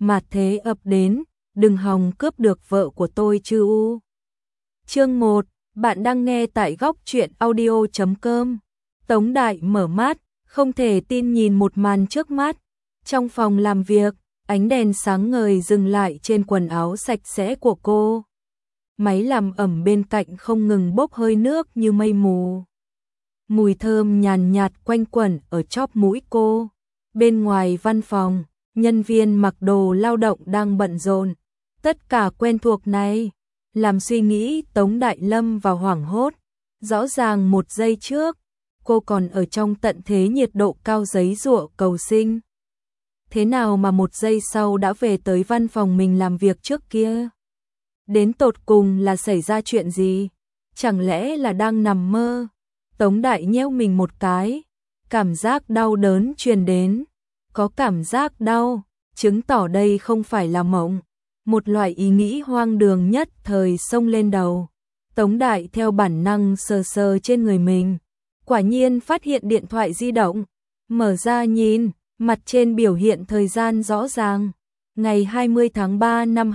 mạt thế ập đến, đừng hòng cướp được vợ của tôi chứ u. Chương 1, bạn đang nghe tại góc truyện audio.com. Tống Đại mở mắt, không thể tin nhìn một màn trước mắt. Trong phòng làm việc, ánh đèn sáng ngời dừng lại trên quần áo sạch sẽ của cô. Máy làm ẩm bên cạnh không ngừng bốc hơi nước như mây mù. Mùi thơm nhàn nhạt quanh quẩn ở chóp mũi cô. Bên ngoài văn phòng, nhân viên mặc đồ lao động đang bận rộn. Tất cả quen thuộc này, làm suy nghĩ Tống Đại lâm vào hoảng hốt. Rõ ràng một giây trước, cô còn ở trong tận thế nhiệt độ cao giấy giụa cầu sinh. Thế nào mà một giây sau đã về tới văn phòng mình làm việc trước kia? Đến tột cùng là xảy ra chuyện gì? Chẳng lẽ là đang nằm mơ? Tống Đại nheo mình một cái, cảm giác đau đớn truyền đến. Có cảm giác đau, chứng tỏ đây không phải là mộng. Một loại ý nghĩ hoang đường nhất thời xông lên đầu. Tống Đại theo bản năng sờ sờ trên người mình. Quả nhiên phát hiện điện thoại di động. Mở ra nhìn, mặt trên biểu hiện thời gian rõ ràng. Ngày 20 tháng 3 năm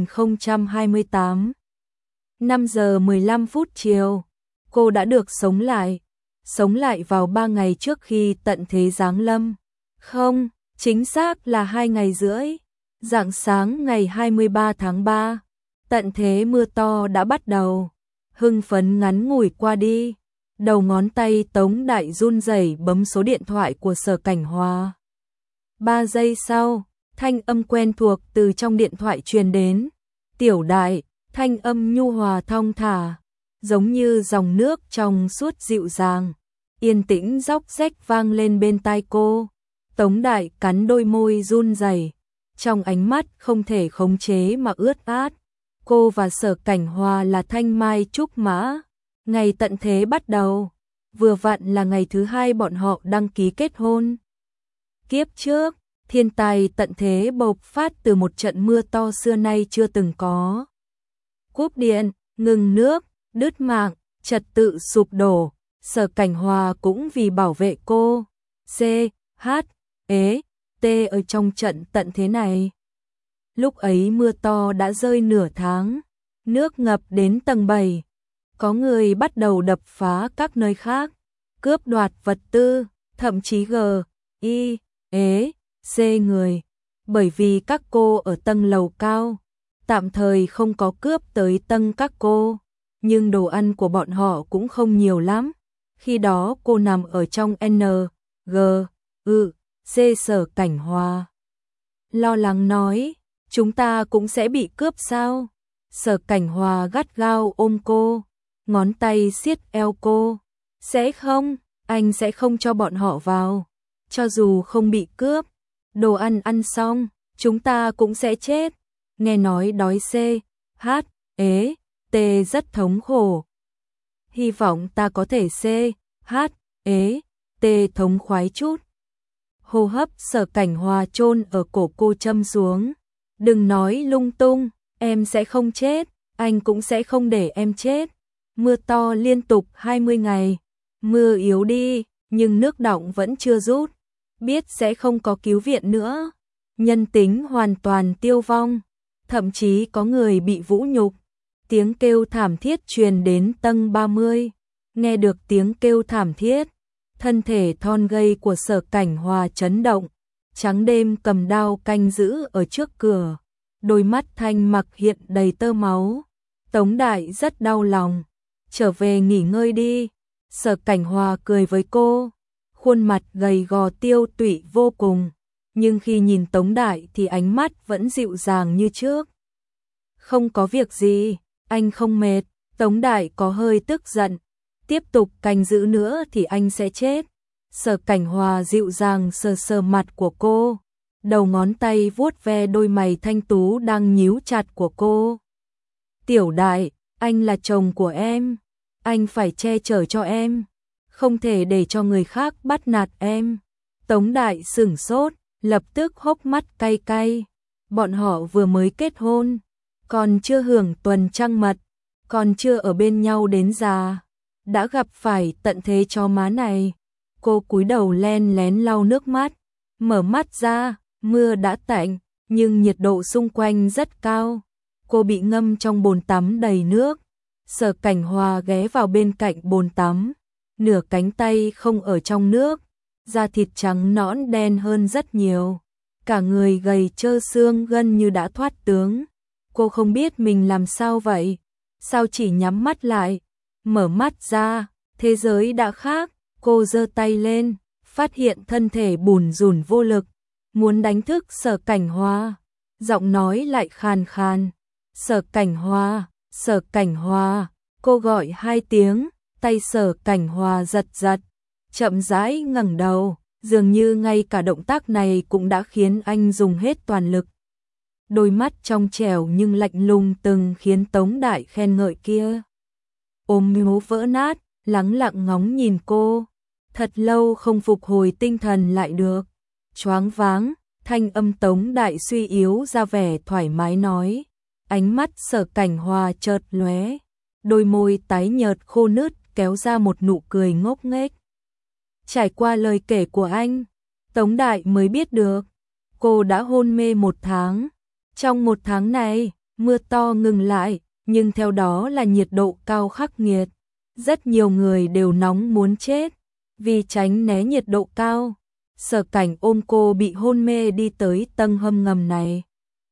2028. 5 giờ 15 phút chiều. Cô đã được sống lại. Sống lại vào 3 ngày trước khi tận thế giáng lâm. Không, chính xác là 2 ngày rưỡi. Rạng sáng ngày 23 tháng 3, tận thế mưa to đã bắt đầu. Hưng phấn ngắn ngủi qua đi. Đầu ngón tay Tống Đại run rẩy bấm số điện thoại của Sở Cảnh Hoa. 3 giây sau, thanh âm quen thuộc từ trong điện thoại truyền đến. Tiểu Đại, thanh âm nhu hòa thong thả, giống như dòng nước trong suốt dịu dàng, yên tĩnh róc rách vang lên bên tai cô. Tống Đại cắn đôi môi run rẩy, trong ánh mắt không thể khống chế mà ướt át. Cô và Sở Cảnh Hoa là thanh mai trúc mã. Ngày tận thế bắt đầu, vừa vặn là ngày thứ 2 bọn họ đăng ký kết hôn. Kiếp trước, thiên tai tận thế bộc phát từ một trận mưa to xưa nay chưa từng có. Cúp điện, ngừng nước, đứt mạng, trật tự sụp đổ. Sở Cảnh Hoa cũng vì bảo vệ cô, C, H, E, T ở trong trận tận thế này. Lúc ấy mưa to đã rơi nửa tháng, nước ngập đến tầng 7. Có người bắt đầu đập phá các nơi khác, cướp đoạt vật tư, thậm chí G, I, E, C người. Bởi vì các cô ở tầng lầu cao, tạm thời không có cướp tới tầng các cô, nhưng đồ ăn của bọn họ cũng không nhiều lắm. Khi đó cô nằm ở trong N, G, U, C. Sở Cảnh Hoa lo lắng nói, chúng ta cũng sẽ bị cướp sao? Sở Cảnh Hoa gắt gao ôm cô, ngón tay siết eo cô. Sẽ không, anh sẽ không cho bọn họ vào. Cho dù không bị cướp, đồ ăn ăn xong, chúng ta cũng sẽ chết. Nghe nói đói C, H, E, T rất thống khổ. Hy vọng ta có thể C, H, E, T thống khoái chút. Hô hấp Sở Cảnh Hoa chôn ở cổ cô châm xuống. Đừng nói lung tung, em sẽ không chết, anh cũng sẽ không để em chết. Mưa to liên tục 20 ngày, mưa yếu đi, nhưng nước đọng vẫn chưa rút. Biết sẽ không có cứu viện nữa. Nhân tính hoàn toàn tiêu vong, thậm chí có người bị vũ nhục. Tiếng kêu thảm thiết truyền đến tầng 30. Nghe được tiếng kêu thảm thiết, thân thể thon gầy của Sở Cảnh Hoa chấn động. Trắng đêm cầm đao canh giữ ở trước cửa, đôi mắt thanh mặc hiện đầy tơ máu. Tống Đại rất đau lòng. Trở về nghỉ ngơi đi. Sở Cảnh Hoa cười với cô, khuôn mặt gầy gò tiêu tụy vô cùng, nhưng khi nhìn Tống Đại thì ánh mắt vẫn dịu dàng như trước. Không có việc gì, anh không mệt. Tống Đại có hơi tức giận, tiếp tục canh giữ nữa thì anh sẽ chết. Sở Cảnh Hoa dịu dàng sờ sờ mặt của cô, đầu ngón tay vuốt ve đôi mày thanh tú đang nhíu chặt của cô. Tiểu Đại, anh là chồng của em, anh phải che chở cho em, không thể để cho người khác bắt nạt em. Tống Đại sửng sốt, lập tức hốc mắt cay cay. Bọn họ vừa mới kết hôn, còn chưa hưởng tuần trăng mật, còn chưa ở bên nhau đến già, đã gặp phải tận thế cho má này. Cô cúi đầu len lén lau nước mắt, mở mắt ra, mưa đã tạnh, nhưng nhiệt độ xung quanh rất cao. Cô bị ngâm trong bồn tắm đầy nước. Sở Cảnh Hòa ghé vào bên cạnh bồn tắm, nửa cánh tay không ở trong nước, da thịt trắng nõn đen hơn rất nhiều. Cả người gầy trơ xương gân như đã thoát tướng. Cô không biết mình làm sao vậy, sao chỉ nhắm mắt lại, mở mắt ra, thế giới đã khác. Cô giơ tay lên, phát hiện thân thể bùn rùn vô lực, muốn đánh thức Sở Cảnh Hòa, giọng nói lại khàn khàn. Sở Cảnh Hòa, Sở Cảnh Hòa, cô gọi 2 tiếng, tay Sở Cảnh Hòa giật giật, chậm rãi ngẩng đầu, dường như ngay cả động tác này cũng đã khiến anh dùng hết toàn lực. Đôi mắt trong trẻo nhưng lạnh lùng từng khiến Tống Đại khen ngợi kia. Ôm miếu vỡ nát, lắng lặng ngóng nhìn cô, thật lâu không phục hồi tinh thần lại được. Choáng váng, thanh âm Tống Đại suy yếu ra vẻ thoải mái nói. Ánh mắt Sở Cảnh Hòa chợt lóe, đôi môi tái nhợt khô nứt kéo ra một nụ cười ngốc nghếch. Trải qua lời kể của anh, Tống Đại mới biết được, cô đã hôn mê 1 tháng. Trong 1 tháng này, mưa to ngừng lại, nhưng theo đó là nhiệt độ cao khắc nghiệt. Rất nhiều người đều nóng muốn chết. Vì tránh né nhiệt độ cao, Sở Cảnh ôm cô bị hôn mê đi tới tầng hầm ngầm này.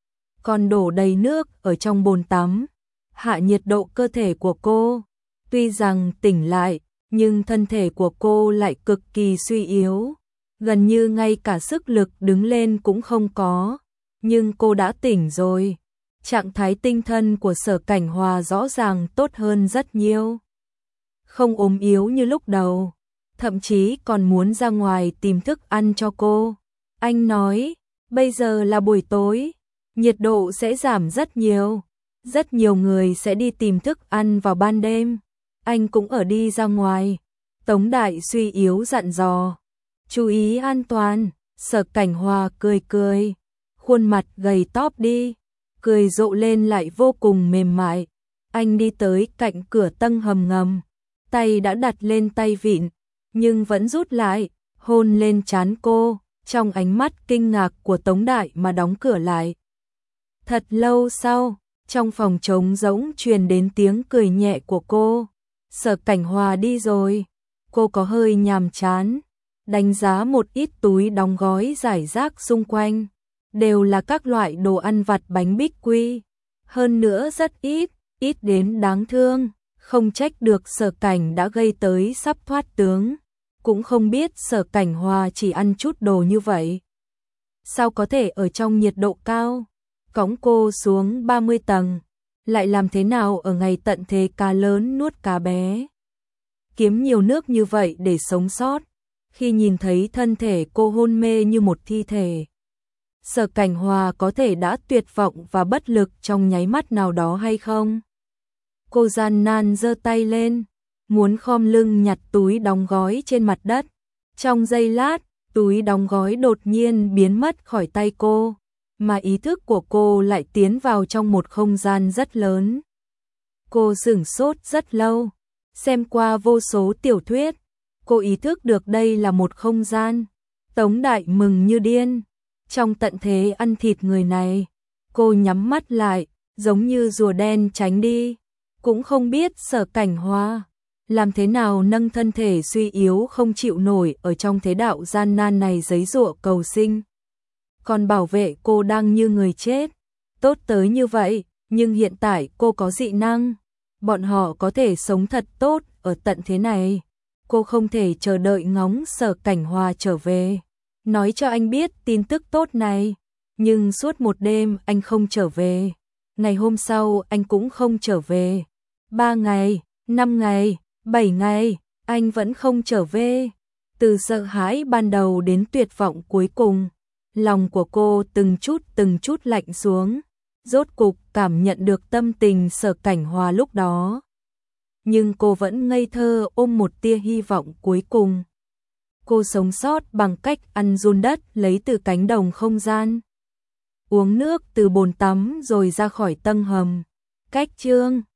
Còn đổ đầy nước ở trong bồn tắm, hạ nhiệt độ cơ thể của cô. Tuy rằng tỉnh lại, nhưng thân thể của cô lại cực kỳ suy yếu, gần như ngay cả sức lực đứng lên cũng không có. Nhưng cô đã tỉnh rồi. Trạng thái tinh thần của Sở Cảnh Hòa rõ ràng tốt hơn rất nhiều. Không ốm yếu như lúc đầu, thậm chí còn muốn ra ngoài tìm thức ăn cho cô. Anh nói, bây giờ là buổi tối, nhiệt độ sẽ giảm rất nhiều. Rất nhiều người sẽ đi tìm thức ăn vào ban đêm. Anh cũng ở đi ra ngoài. Tống Đại suy yếu dặn dò. Chú ý an toàn. Sở Cảnh Hòa cười cười, khuôn mặt gầy tóp đi, cười rộ lên lại vô cùng mềm mại. Anh đi tới cạnh cửa tầng hầm ngầm, tay đã đặt lên tay vịn, nhưng vẫn rút lại, hôn lên trán cô, trong ánh mắt kinh ngạc của Tống Đại mà đóng cửa lại. Thật lâu sau, trong phòng trống rỗng truyền đến tiếng cười nhẹ của cô. Sở Cảnh Hòa đi rồi, cô có hơi nhàm chán, đánh giá một ít túi đóng gói rải rác xung quanh, đều là các loại đồ ăn vặt bánh bích quy, hơn nữa rất ít, ít đến đáng thương, không trách được Sở Cảnh đã gây tới sắp thoát tướng, cũng không biết Sở Cảnh Hòa chỉ ăn chút đồ như vậy. Sao có thể ở trong nhiệt độ cao, cõng cô xuống 30 tầng, lại làm thế nào ở ngày tận thế cá lớn nuốt cá bé. Kiếm nhiều nước như vậy để sống sót, khi nhìn thấy thân thể cô hôn mê như một thi thể. Sở Cảnh Hòa có thể đã tuyệt vọng và bất lực trong nháy mắt nào đó hay không? Cô gian nan giơ tay lên, muốn khom lưng nhặt túi đóng gói trên mặt đất. Trong giây lát, túi đóng gói đột nhiên biến mất khỏi tay cô, mà ý thức của cô lại tiến vào trong một không gian rất lớn. Cô sửng sốt rất lâu, xem qua vô số tiểu thuyết, cô ý thức được đây là một không gian. Tống Đại mừng như điên. Trong tận thế ăn thịt người này, cô nhắm mắt lại, giống như rùa đen tránh đi. Cũng không biết Sở Cảnh Hòa làm thế nào nâng thân thể suy yếu không chịu nổi ở trong thế đạo gian nan này giấy giụa cầu sinh. Còn bảo vệ cô đang như người chết. Tốt tới như vậy, nhưng hiện tại cô có dị năng. Bọn họ có thể sống thật tốt ở tận thế này. Cô không thể chờ đợi ngóng Sở Cảnh Hòa trở về, nói cho anh biết tin tức tốt này. Nhưng suốt một đêm anh không trở về. Ngày hôm sau anh cũng không trở về. 3 ngày, 5 ngày, 7 ngày, anh vẫn không trở về. Từ sợ hãi ban đầu đến tuyệt vọng cuối cùng, lòng của cô từng chút lạnh xuống. Rốt cục cảm nhận được tâm tình Sở Cảnh Hòa lúc đó. Nhưng cô vẫn ngây thơ ôm một tia hy vọng cuối cùng. Cô sống sót bằng cách ăn giun đất lấy từ cánh đồng không gian. Uống nước từ bồn tắm rồi ra khỏi tầng hầm. Cách chương